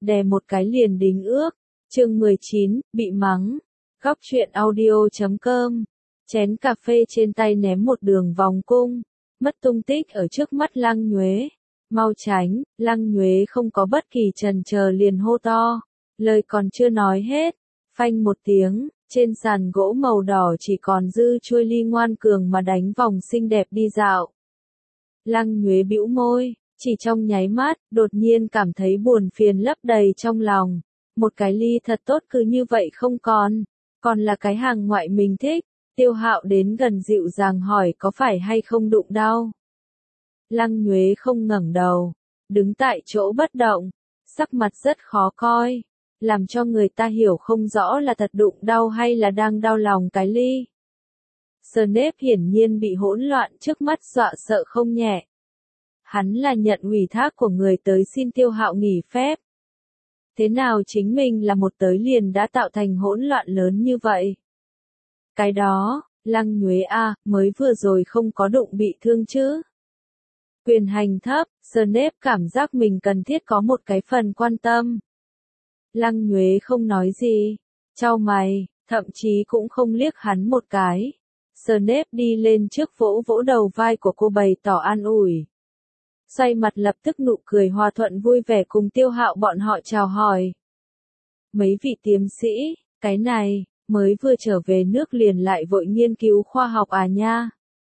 đè một cái liền đính ước. Chương 19, bị mắng. Góc truyện audio.com. Chén cà phê trên tay ném một đường vòng cung, mất tung tích ở trước mắt Lăng Nhuế. Mau tránh, Lăng Nhuế không có bất kỳ chần chờ liền hô to. Lời còn chưa nói hết, phanh một tiếng, trên sàn gỗ màu đỏ chỉ còn dư chuôi ly ngoan cường mà đánh vòng xinh đẹp đi dạo. Lăng Nhuế bĩu môi, chỉ trong nháy mắt, đột nhiên cảm thấy buồn phiền lấp đầy trong lòng. Một cái ly thật tốt cứ như vậy không còn là cái hàng ngoại mình thích. Tiêu Hạo đến gần dịu dàng hỏi có phải hay không đụng đau. Lăng Nhuế không ngẩng đầu, đứng tại chỗ bất động, sắc mặt rất khó coi, làm cho người ta hiểu không rõ là thật đụng đau hay là đang đau lòng cái ly. Snape hiển nhiên bị hỗn loạn trước mắt dọa sợ không nhẹ. Hắn là nhận ủy thác của người tới xin Tiêu Hạo nghỉ phép. Thế nào chính mình là một tới liền đã tạo thành hỗn loạn lớn như vậy? Cái đó, Lăng Nhuế a, mới vừa rồi không có đụng bị thương chứ? Quyền hành thấp, Snape cảm giác mình cần thiết có một cái phần quan tâm. Lăng Nhuế không nói gì, chau mày, thậm chí cũng không liếc hắn một cái. Snape đi lên trước vỗ vỗ đầu vai của cô bày tỏ an ủi. Xoay mặt lập tức nụ cười hòa thuận vui vẻ cùng Tiêu Hạo bọn họ chào hỏi. Mấy vị tiến sĩ, cái này, mới vừa trở về nước liền lại vội nghiên cứu khoa học à nha.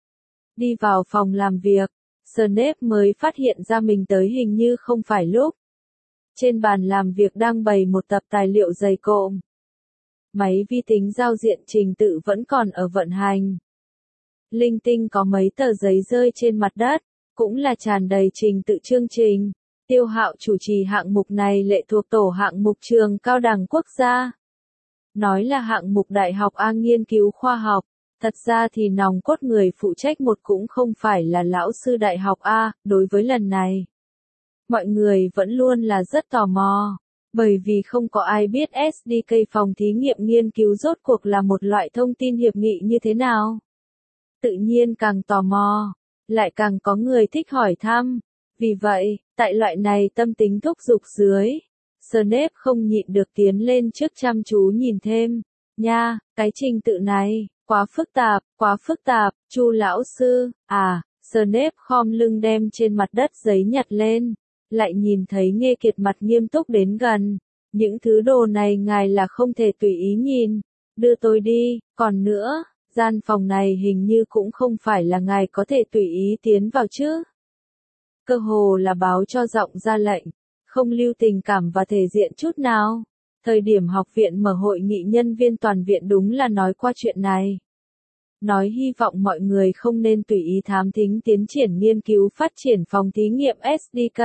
Đi vào phòng làm việc, Snape mới phát hiện ra mình tới hình như không phải lúc. Trên bàn làm việc đang bày một tập tài liệu dày cộm. Máy vi tính giao diện trình tự vẫn còn ở vận hành. Linh tinh có mấy tờ giấy rơi trên mặt đất, cũng là tràn đầy trình tự chương trình. Tiêu Hạo chủ trì hạng mục này lệ thuộc tổ hạng mục trường cao đẳng quốc gia. Nói là hạng mục đại học A nghiên cứu khoa học, thật ra thì nòng cốt người phụ trách một cũng không phải là lão sư đại học A, đối với lần này. Mọi người vẫn luôn là rất tò mò, bởi vì không có ai biết SDK phòng thí nghiệm nghiên cứu rốt cuộc là một loại thông tin hiệp nghị như thế nào. Tự nhiên càng tò mò, lại càng có người thích hỏi thăm. Vì vậy, tại loại này tâm tính thúc giục dưới, Snape không nhịn được tiến lên trước chăm chú nhìn thêm. Nha, cái trình tự này, quá phức tạp, Chu lão sư, à, Snape khom lưng đem trên mặt đất giấy nhặt lên, lại nhìn thấy Nghê Kiệt mặt nghiêm túc đến gần. Những thứ đồ này ngài là không thể tùy ý nhìn, đưa tôi đi, còn nữa, gian phòng này hình như cũng không phải là ngài có thể tùy ý tiến vào chứ. Cơ hồ là báo cho giọng ra lệnh, không lưu tình cảm và thể diện chút nào. Thời điểm học viện mở hội nghị nhân viên toàn viện đúng là nói qua chuyện này. Nói hy vọng mọi người không nên tùy ý thám thính tiến triển nghiên cứu phát triển phòng thí nghiệm SDK.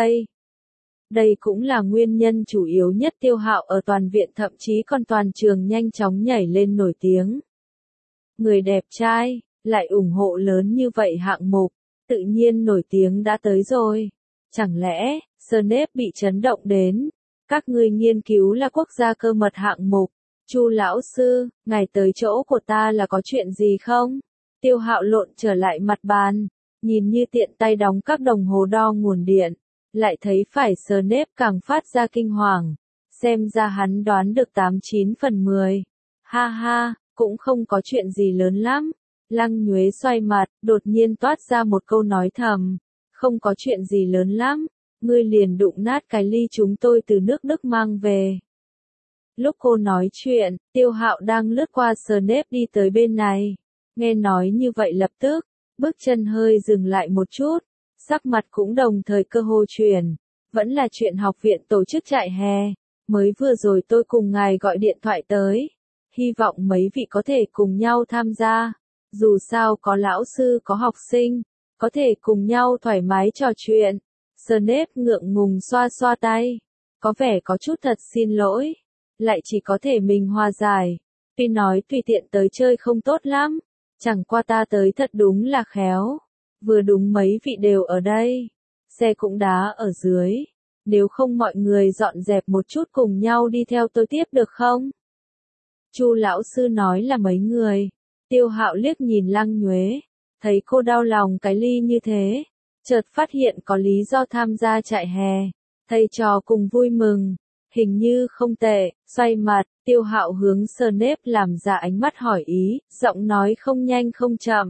Đây cũng là nguyên nhân chủ yếu nhất Tiêu Hạo ở toàn viện thậm chí còn toàn trường nhanh chóng nhảy lên nổi tiếng. Người đẹp trai, lại ủng hộ lớn như vậy hạng mục, tự nhiên nổi tiếng đã tới rồi. Chẳng lẽ, Snape bị chấn động đến, các ngươi nghiên cứu là quốc gia cơ mật hạng mục, Chu lão sư, ngài tới chỗ của ta là có chuyện gì không? Tiêu Hạo lộn trở lại mặt bàn, nhìn như tiện tay đóng các đồng hồ đo nguồn điện, lại thấy phải Snape càng phát ra kinh hoàng, xem ra hắn đoán được 89 phần 10. Ha ha, cũng không có chuyện gì lớn lắm. Lăng Nhuế xoay mặt, đột nhiên toát ra một câu nói thầm, không có chuyện gì lớn lắm, ngươi liền đụng nát cái ly chúng tôi từ nước Đức mang về. Lúc cô nói chuyện, Tiêu Hạo đang lướt qua Snape đi tới bên này, nghe nói như vậy lập tức, bước chân hơi dừng lại một chút, sắc mặt cũng đồng thời cơ hồ chuyển, vẫn là chuyện học viện tổ chức trại hè, mới vừa rồi tôi cùng ngài gọi điện thoại tới, hy vọng mấy vị có thể cùng nhau tham gia. Dù sao có lão sư có học sinh, có thể cùng nhau thoải mái trò chuyện. Snape ngượng ngùng xoa xoa tay, có vẻ có chút thật xin lỗi, lại chỉ có thể mình hòa giải. Tuy nói tùy tiện tới chơi không tốt lắm, chẳng qua ta tới thật đúng là khéo, vừa đúng mấy vị đều ở đây, xe cũng đá ở dưới, nếu không mọi người dọn dẹp một chút cùng nhau đi theo tôi tiếp được không? Chu lão sư nói là mấy người. Tiêu Hạo liếc nhìn Lăng Nhuế, thấy cô đau lòng cái ly như thế, chợt phát hiện có lý do tham gia trại hè, thầy trò cùng vui mừng, hình như không tệ, xoay mặt, Tiêu Hạo hướng Snape làm ra ánh mắt hỏi ý, giọng nói không nhanh không chậm.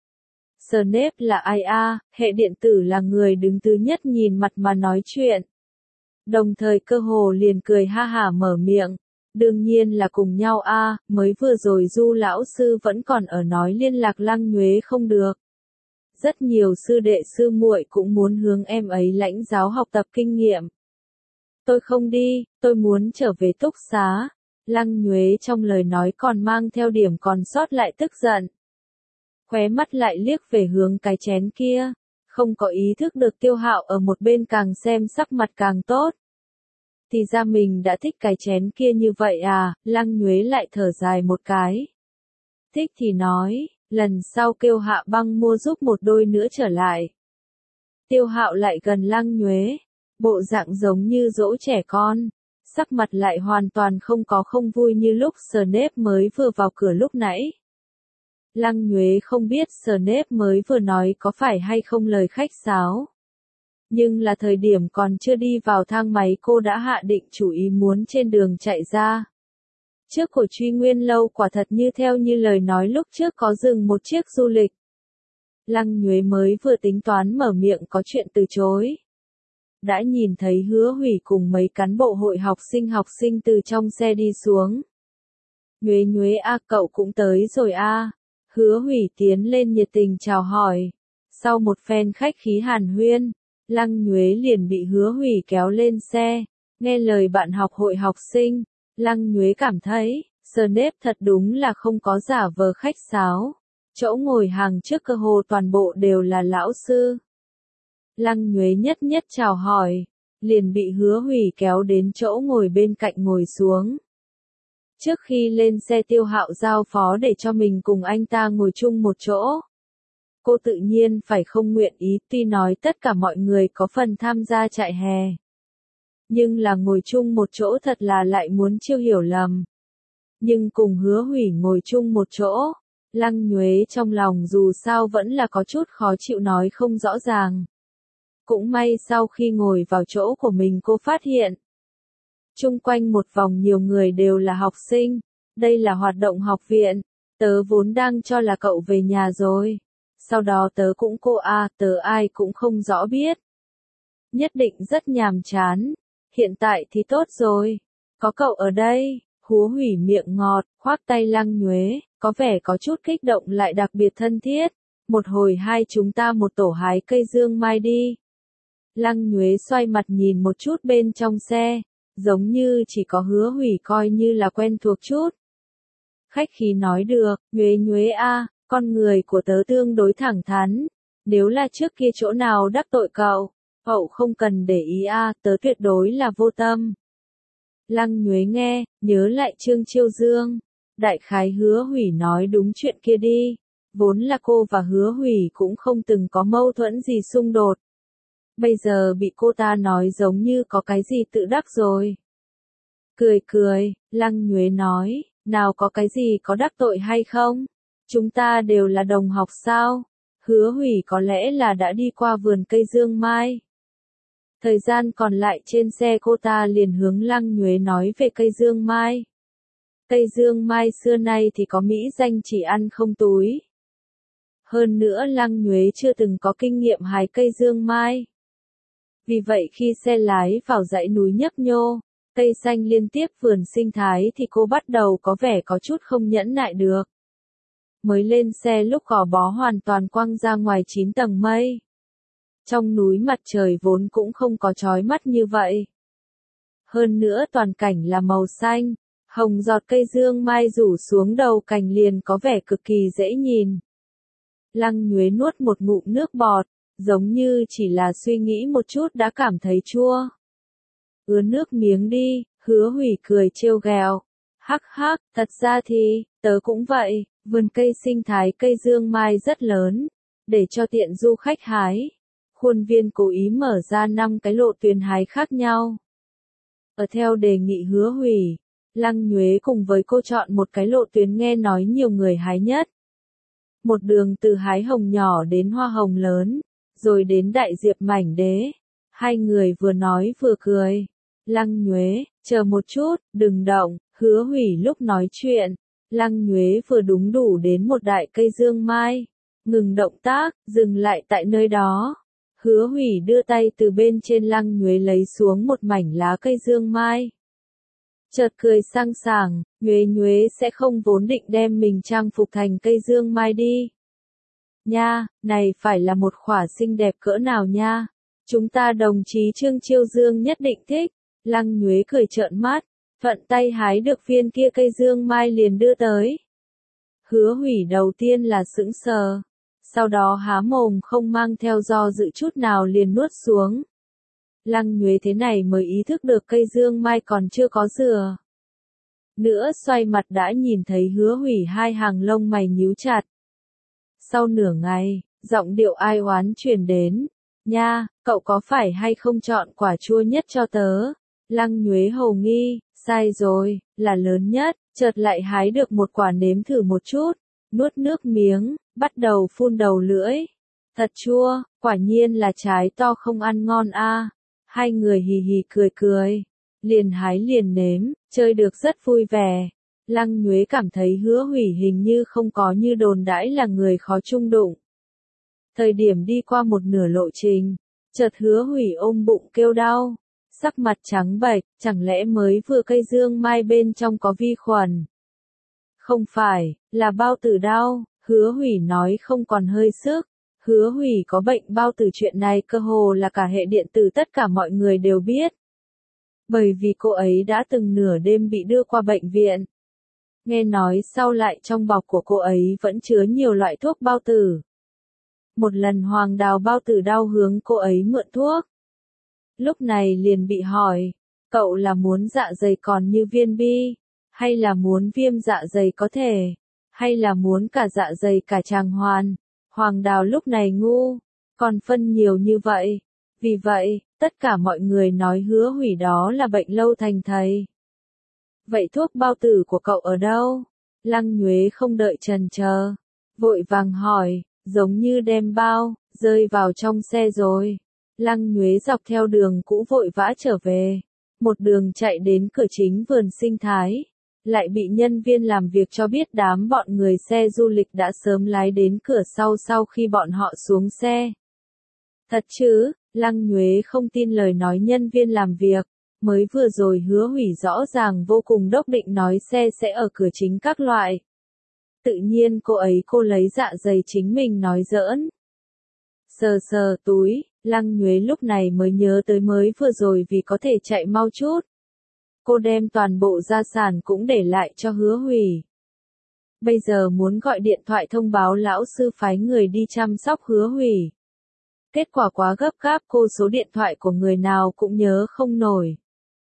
Snape là ai a? Hệ điện tử là người đứng thứ nhất nhìn mặt mà nói chuyện. Đồng thời cơ hồ liền cười ha hả mở miệng. Đương nhiên là cùng nhau a, mới vừa rồi Du lão sư vẫn còn ở nói liên lạc Lăng Nhuế không được. Rất nhiều sư đệ sư muội cũng muốn hướng em ấy lãnh giáo học tập kinh nghiệm. Tôi không đi, tôi muốn trở về túc xá. Lăng Nhuế trong lời nói còn mang theo điểm còn sót lại tức giận. Khóe mắt lại liếc về hướng cái chén kia, không có ý thức được Tiêu Hạo ở một bên càng xem sắc mặt càng tốt. Thì ra mình đã thích cái chén kia như vậy à, Lăng Nhuế lại thở dài một cái. Thích thì nói, lần sau kêu Hạ Băng mua giúp một đôi nữa trở lại. Tiêu Hạo lại gần Lăng Nhuế, bộ dạng giống như dỗ trẻ con, sắc mặt lại hoàn toàn không vui như lúc Snape mới vừa vào cửa lúc nãy. Lăng Nhuế không biết Snape mới vừa nói có phải hay không lời khách sáo. Nhưng là thời điểm còn chưa đi vào thang máy cô đã hạ định chủ ý muốn trên đường chạy ra. Trước của Truy Nguyên lâu quả thật như theo như lời nói lúc trước có dừng một chiếc du lịch. Lăng Nhuế mới vừa tính toán mở miệng có chuyện từ chối. Đã nhìn thấy Hứa Hủy cùng mấy cán bộ hội học sinh từ trong xe đi xuống. Nhuế Nhuế a, cậu cũng tới rồi a. Hứa Hủy tiến lên nhiệt tình chào hỏi. Sau một phen khách khí hàn huyên, Lăng Nhuế liền bị Hứa Hủy kéo lên xe. Nghe lời bạn học hội học sinh, Lăng Nhuế cảm thấy, Snape thật đúng là không có giả vờ khách sáo. Chỗ ngồi hàng trước cơ hồ toàn bộ đều là lão sư. Lăng Nhuế nhất chào hỏi, liền bị Hứa Hủy kéo đến chỗ ngồi bên cạnh ngồi xuống. Trước khi lên xe Tiêu Hạo giao phó để cho mình cùng anh ta ngồi chung một chỗ. Cô tự nhiên phải không nguyện ý, tuy nói tất cả mọi người có phần tham gia trại hè. Nhưng là ngồi chung một chỗ thật là lại muốn chiêu hiểu lầm. Nhưng cùng Hứa Hủy ngồi chung một chỗ, Lăng Nhuế trong lòng dù sao vẫn là có chút khó chịu nói không rõ ràng. Cũng may sau khi ngồi vào chỗ của mình cô phát hiện. Chung quanh một vòng nhiều người đều là học sinh, đây là hoạt động học viện, tớ vốn đang cho là cậu về nhà rồi. Sau đó tớ cũng tớ ai cũng không rõ biết. Nhất định rất nhàm chán, hiện tại thì tốt rồi, có cậu ở đây. Hứa Hủy miệng ngọt, khoác tay Lăng Nhuế, có vẻ có chút kích động lại đặc biệt thân thiết. Một hồi hai chúng ta một tổ hái cây dương mai đi. Lăng Nhuế xoay mặt nhìn một chút bên trong xe, giống như chỉ có Hứa Hủy coi như là quen thuộc chút. Khách khí nói được, Nhuế Nhuế a, con người của tớ tương đối thẳng thắn. Nếu là trước kia chỗ nào đắc tội cậu không cần để ý a, tớ tuyệt đối là vô tâm. Lăng Nhuế nghe, nhớ lại Trương Chiêu Dương. Đại khái Hứa Hủy nói đúng chuyện kia đi. Vốn là cô và Hứa Hủy cũng không từng có mâu thuẫn gì xung đột. Bây giờ bị cô ta nói giống như có cái gì tự đắc rồi. Cười, Lăng Nhuế nói, nào có cái gì có đắc tội hay không? Chúng ta đều là đồng học sao? Hứa Hủy có lẽ là đã đi qua vườn cây dương mai. Thời gian còn lại trên xe cô ta liền hướng Lăng Nhuế nói về cây dương mai. Cây dương mai xưa nay thì có mỹ danh chỉ ăn không túi. Hơn nữa Lăng Nhuế chưa từng có kinh nghiệm hái cây dương mai. Vì vậy khi xe lái vào dãy núi nhấp nhô, cây xanh liên tiếp vườn sinh thái thì cô bắt đầu có vẻ có chút không nhẫn nại được. Mới lên xe lúc gò bó hoàn toàn quăng ra ngoài 9 tầng mây. Trong núi mặt trời vốn cũng không có chói mắt như vậy. Hơn nữa toàn cảnh là màu xanh, hồng giọt cây dương mai rủ xuống đầu cành liền có vẻ cực kỳ dễ nhìn. Lăng Nhuế nuốt một ngụm nước bọt, giống như chỉ là suy nghĩ một chút đã cảm thấy chua. Ứa nước miếng đi, Hứa Hủy cười trêu ghẹo. Hắc, thật ra thì, tớ cũng vậy, vườn cây sinh thái cây dương mai rất lớn, để cho tiện du khách hái. Khuôn viên cố ý mở ra 5 cái lộ tuyến hái khác nhau. Ở theo đề nghị Hứa Hủy, Lăng Nhuế cùng với cô chọn một cái lộ tuyến nghe nói nhiều người hái nhất. Một đường từ hái hồng nhỏ đến hoa hồng lớn, rồi đến đại diệp mảnh đế. Hai người vừa nói vừa cười. Lăng Nhuế, Chờ một chút, đừng động, Hứa Hủy lúc nói chuyện. Lăng Nhuế vừa đúng đủ đến một đại cây dương mai. Ngừng động tác, dừng lại tại nơi đó. Hứa Hủy đưa tay từ bên trên Lăng Nhuế lấy xuống một mảnh lá cây dương mai. Chợt cười sang sảng, Nhuế sẽ không vốn định đem mình trang phục thành cây dương mai đi. Nha, này phải là một khỏa xinh đẹp cỡ nào nha. Chúng ta đồng chí Trương Chiêu Dương nhất định thích. Lăng Nhuế cười trợn mắt, thuận tay hái được viên kia cây dương mai liền đưa tới. Hứa Hủy đầu tiên là sững sờ, sau đó há mồm không mang theo do dự chút nào liền nuốt xuống. Lăng Nhuế thế này mới ý thức được cây dương mai còn chưa có dừa. Nữa xoay mặt đã nhìn thấy Hứa Hủy hai hàng lông mày nhíu chặt. Sau nửa ngày, giọng điệu ai oán truyền đến. Nha, cậu có phải hay không chọn quả chua nhất cho tớ? Lăng Nhuế hồ nghi, sai rồi, là lớn nhất, chợt lại hái được một quả nếm thử một chút, nuốt nước miếng, bắt đầu phun đầu lưỡi. Thật chua, quả nhiên là trái to không ăn ngon a. Hai người hì hì cười cười, liền hái liền nếm, chơi được rất vui vẻ. Lăng Nhuế cảm thấy Hứa Hủy hình như không có như đồn đãi là người khó chung đụng. Thời điểm đi qua một nửa lộ trình, chợt Hứa Hủy ôm bụng kêu đau, sắc mặt trắng bệch, chẳng lẽ mới vừa cây dương mai bên trong có vi khuẩn? Không phải, là bao tử đau, Hứa Hủy nói không còn hơi sức. Hứa Hủy có bệnh bao tử chuyện này cơ hồ là cả hệ điện tử tất cả mọi người đều biết. Bởi vì cô ấy đã từng nửa đêm bị đưa qua bệnh viện. Nghe nói sau lại trong bọc của cô ấy vẫn chứa nhiều loại thuốc bao tử. Một lần Hoàng Đào bao tử đau hướng cô ấy mượn thuốc. Lúc này liền bị hỏi, cậu là muốn dạ dày còn như viên bi, hay là muốn viêm dạ dày có thể, hay là muốn cả dạ dày cả tràng hoàn. Hoàng Đào lúc này ngu, còn phân nhiều như vậy. Vì vậy, tất cả mọi người nói Hứa Hủy đó là bệnh lâu thành thầy. Vậy thuốc bao tử của cậu ở đâu? Lăng Nhuế không đợi chần chờ, vội vàng hỏi, giống như đem bao, rơi vào trong xe rồi. Lăng Nhuế dọc theo đường cũ vội vã trở về, một đường chạy đến cửa chính vườn sinh thái, lại bị nhân viên làm việc cho biết đám bọn người xe du lịch đã sớm lái đến cửa sau khi bọn họ xuống xe. Thật chứ? Lăng Nhuế không tin lời nói nhân viên làm việc, mới vừa rồi Hứa Hủy rõ ràng vô cùng đốc định nói xe sẽ ở cửa chính các loại. Tự nhiên cô lấy dạ dày chính mình nói giỡn. Sờ sờ túi, Lăng Nhuế lúc này mới nhớ tới mới vừa rồi vì có thể chạy mau chút. Cô đem toàn bộ gia sản cũng để lại cho Hứa Hủy. Bây giờ muốn gọi điện thoại thông báo lão sư phái người đi chăm sóc Hứa Hủy. Kết quả quá gấp gáp cô số điện thoại của người nào cũng nhớ không nổi.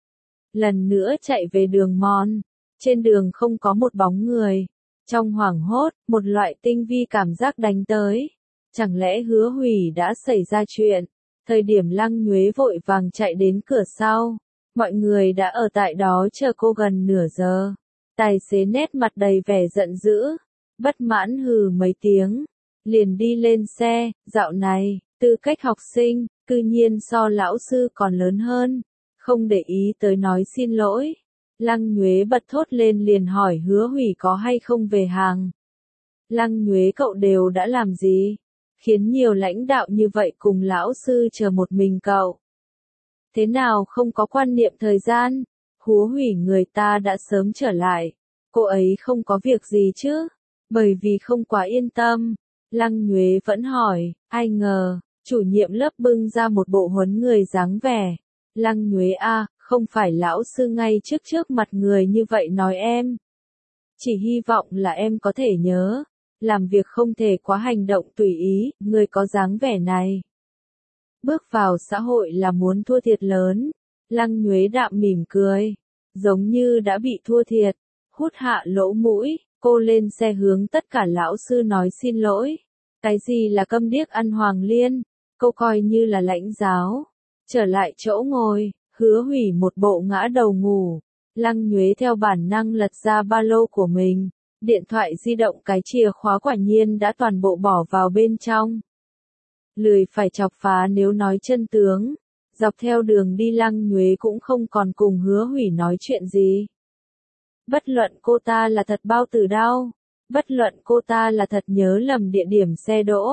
Lần nữa chạy về đường mòn, trên đường không có một bóng người. Trong hoảng hốt, một loại tinh vi cảm giác đánh tới. Chẳng lẽ Hứa Hủy đã xảy ra chuyện? Thời điểm Lăng Nhuế vội vàng chạy đến cửa sau, mọi người đã ở tại đó chờ cô gần nửa giờ. Tài xế nét mặt đầy vẻ giận dữ, bất mãn hừ mấy tiếng, liền đi lên xe. Dạo này, tư cách học sinh, cư nhiên so lão sư còn lớn hơn, không để ý tới nói xin lỗi. Lăng Nhuế bật thốt lên liền hỏi Hứa Hủy có hay không về hàng. Lăng Nhuế cậu đều đã làm gì? Khiến nhiều lãnh đạo như vậy cùng lão sư chờ một mình cậu. Thế nào không có quan niệm thời gian? Hứa Hủy người ta đã sớm trở lại. Cô ấy không có việc gì chứ? Bởi vì không quá yên tâm. Lăng Nhuế vẫn hỏi, ai ngờ, chủ nhiệm lớp bưng ra một bộ huấn người dáng vẻ. Lăng Nhuế a, không phải lão sư ngay trước mặt người như vậy nói em. Chỉ hy vọng là em có thể nhớ, làm việc không thể quá hành động tùy ý, người có dáng vẻ này. Bước vào xã hội là muốn thua thiệt lớn. Lăng Nhuế đạm mỉm cười, giống như đã bị thua thiệt, hút hạ lỗ mũi, cô lên xe hướng tất cả lão sư nói xin lỗi. Cái gì là câm điếc ăn hoàng liên, cô coi như là lãnh giáo. Trở lại chỗ ngồi, Hứa Hủy một bộ ngã đầu ngủ. Lăng Nhuế theo bản năng lật ra ba lô của mình, điện thoại di động cái chìa khóa quả nhiên đã toàn bộ bỏ vào bên trong. Lười phải chọc phá nếu nói chân tướng, Dọc theo đường đi Lăng Nhuế cũng không còn cùng Hứa Hủy nói chuyện gì. Bất luận cô ta là thật bao tử đau, bất luận cô ta là thật nhớ lầm địa điểm xe đỗ.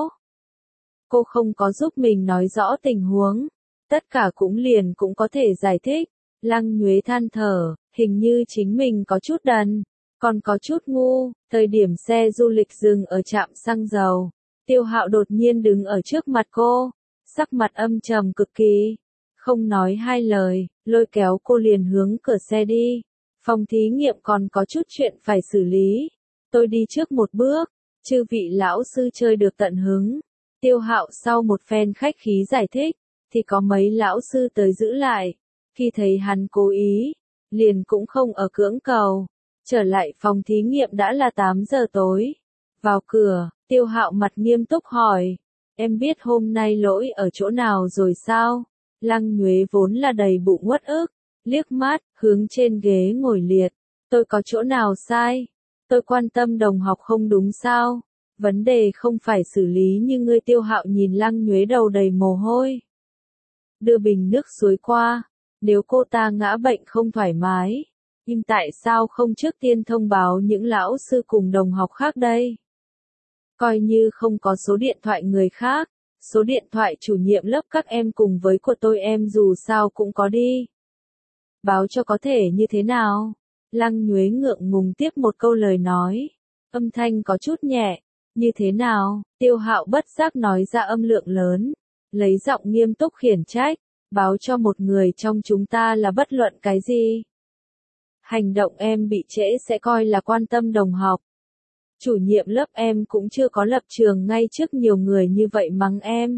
Cô không có giúp mình nói rõ tình huống, tất cả cũng liền cũng có thể giải thích. Lăng Nhuế than thở, hình như chính mình có chút đần, còn có chút ngu. Thời điểm xe du lịch dừng ở trạm xăng dầu, Tiêu Hạo đột nhiên đứng ở trước mặt cô, sắc mặt âm trầm cực kỳ, không nói hai lời, lôi kéo cô liền hướng cửa xe đi. Phòng thí nghiệm còn có chút chuyện phải xử lý, tôi đi trước một bước, chư vị lão sư chơi được tận hứng. Tiêu Hạo sau một phen khách khí giải thích, thì có mấy lão sư tới giữ lại, khi thấy hắn cố ý, liền cũng không ở cưỡng cầu. Trở lại phòng thí nghiệm đã là 8 giờ tối. Vào cửa, Tiêu Hạo mặt nghiêm túc hỏi, em biết hôm nay lỗi ở chỗ nào rồi sao? Lăng Nhuế vốn là đầy bụng uất ức, liếc mắt, hướng trên ghế ngồi liệt. Tôi có chỗ nào sai? Tôi quan tâm đồng học không đúng sao? Vấn đề không phải xử lý như ngươi. Tiêu Hạo nhìn Lăng Nhuế đầu đầy mồ hôi. Đưa bình nước suối qua, nếu cô ta ngã bệnh không thoải mái, nhưng tại sao không trước tiên thông báo những lão sư cùng đồng học khác đây? Coi như không có số điện thoại người khác, số điện thoại chủ nhiệm lớp các em cùng với của tôi em dù sao cũng có đi. Báo cho có thể như thế nào? Lăng Nhuế ngượng ngùng tiếp một câu lời nói, âm thanh có chút nhẹ. Như thế nào? Tiêu Hạo bất giác nói ra âm lượng lớn, lấy giọng nghiêm túc khiển trách, báo cho một người trong chúng ta là bất luận cái gì. Hành động em bị trễ sẽ coi là quan tâm đồng học. Chủ nhiệm lớp em cũng chưa có lập trường ngay trước nhiều người như vậy mắng em.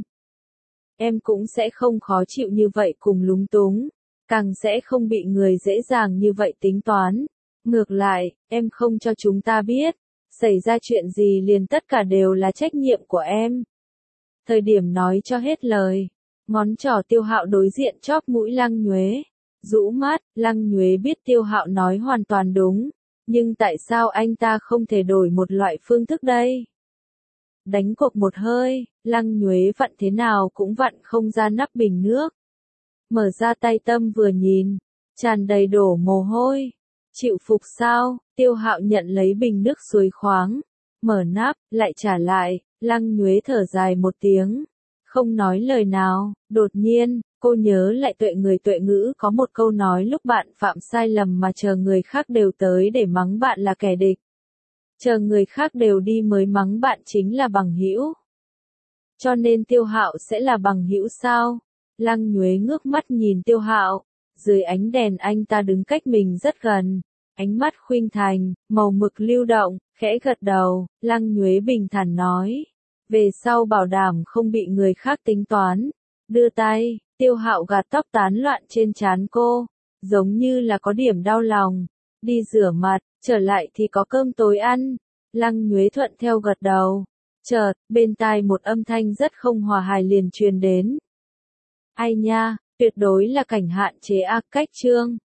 Em cũng sẽ không khó chịu như vậy cùng lúng túng, càng sẽ không bị người dễ dàng như vậy tính toán. Ngược lại, em không cho chúng ta biết, xảy ra chuyện gì liền tất cả đều là trách nhiệm của em. Thời điểm nói cho hết lời, ngón trỏ Tiêu Hạo đối diện chóp mũi Lăng Nhuế. Rũ mắt, Lăng Nhuế biết Tiêu Hạo nói hoàn toàn đúng, nhưng tại sao anh ta không thể đổi một loại phương thức đây? Đánh cuộc một hơi, Lăng Nhuế vặn thế nào cũng vặn không ra nắp bình nước. Mở ra tay tâm vừa nhìn, tràn đầy đổ mồ hôi. Chịu phục sao? Tiêu Hạo nhận lấy bình nước suối khoáng, mở nắp, lại trả lại. Lăng Nhuế thở dài một tiếng, không nói lời nào. Đột nhiên, cô nhớ lại Tuệ Người Tuệ Ngữ có một câu nói, lúc bạn phạm sai lầm mà chờ người khác đều tới để mắng bạn là kẻ địch, chờ người khác đều đi mới mắng bạn chính là bằng hữu. Cho nên Tiêu Hạo sẽ là bằng hữu sao? Lăng Nhuế ngước mắt nhìn Tiêu Hạo, dưới ánh đèn anh ta đứng cách mình rất gần, ánh mắt khuynh thành, màu mực lưu động, khẽ gật đầu. Lăng Nhuế bình thản nói, về sau bảo đảm không bị người khác tính toán. Đưa tay, Tiêu Hạo gạt tóc tán loạn trên trán cô, giống như là có điểm đau lòng. Đi rửa mặt, trở lại thì có cơm tối ăn. Lăng Nhuế thuận theo gật đầu. Chợt, bên tai một âm thanh rất không hòa hài liền truyền đến. Ai nha, tuyệt đối là cảnh hạn chế cách chương.